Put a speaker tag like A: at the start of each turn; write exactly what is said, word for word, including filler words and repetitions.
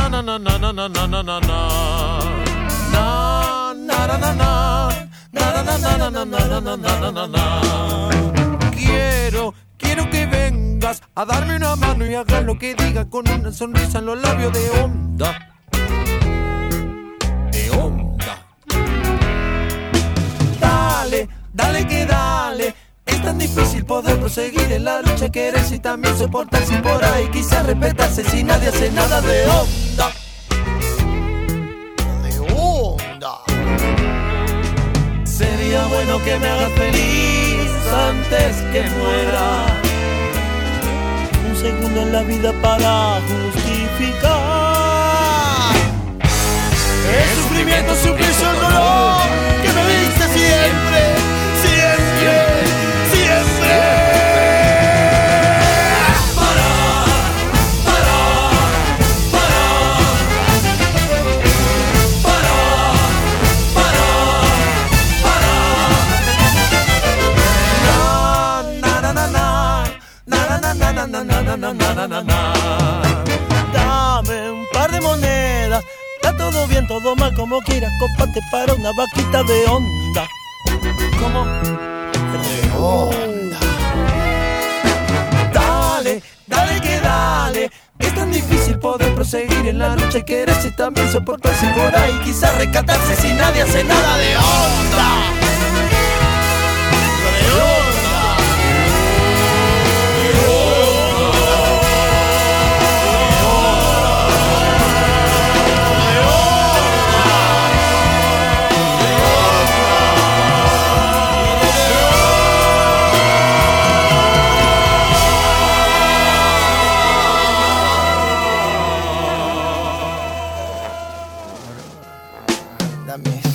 A: na na na na na na na na na na na na na na na. Quiero, quiero que vengas a darme una mano y hagas lo que diga con una sonrisa en los labios de onda. De onda. Dale, dale que dale. Es tan difícil poder proseguir en la lucha, quererse y también soportarse por ahí. Quizás respetarse si nadie hace nada de onda. De onda. Sería bueno que me hagas feliz antes que muera. Un segundo en la vida para justificar el sufrimiento, suplicio, el dolor que me diste siempre, siempre. Dame un par de monedas, está todo bien, todo mal, como quieras, cómpate para una vaquita de onda. ¿Cómo? De onda. Dale, dale que dale. Es tan difícil poder proseguir en la lucha y quererse también soportarse por ahí. Quizás rescatarse si nadie hace nada de onda. De onda. That means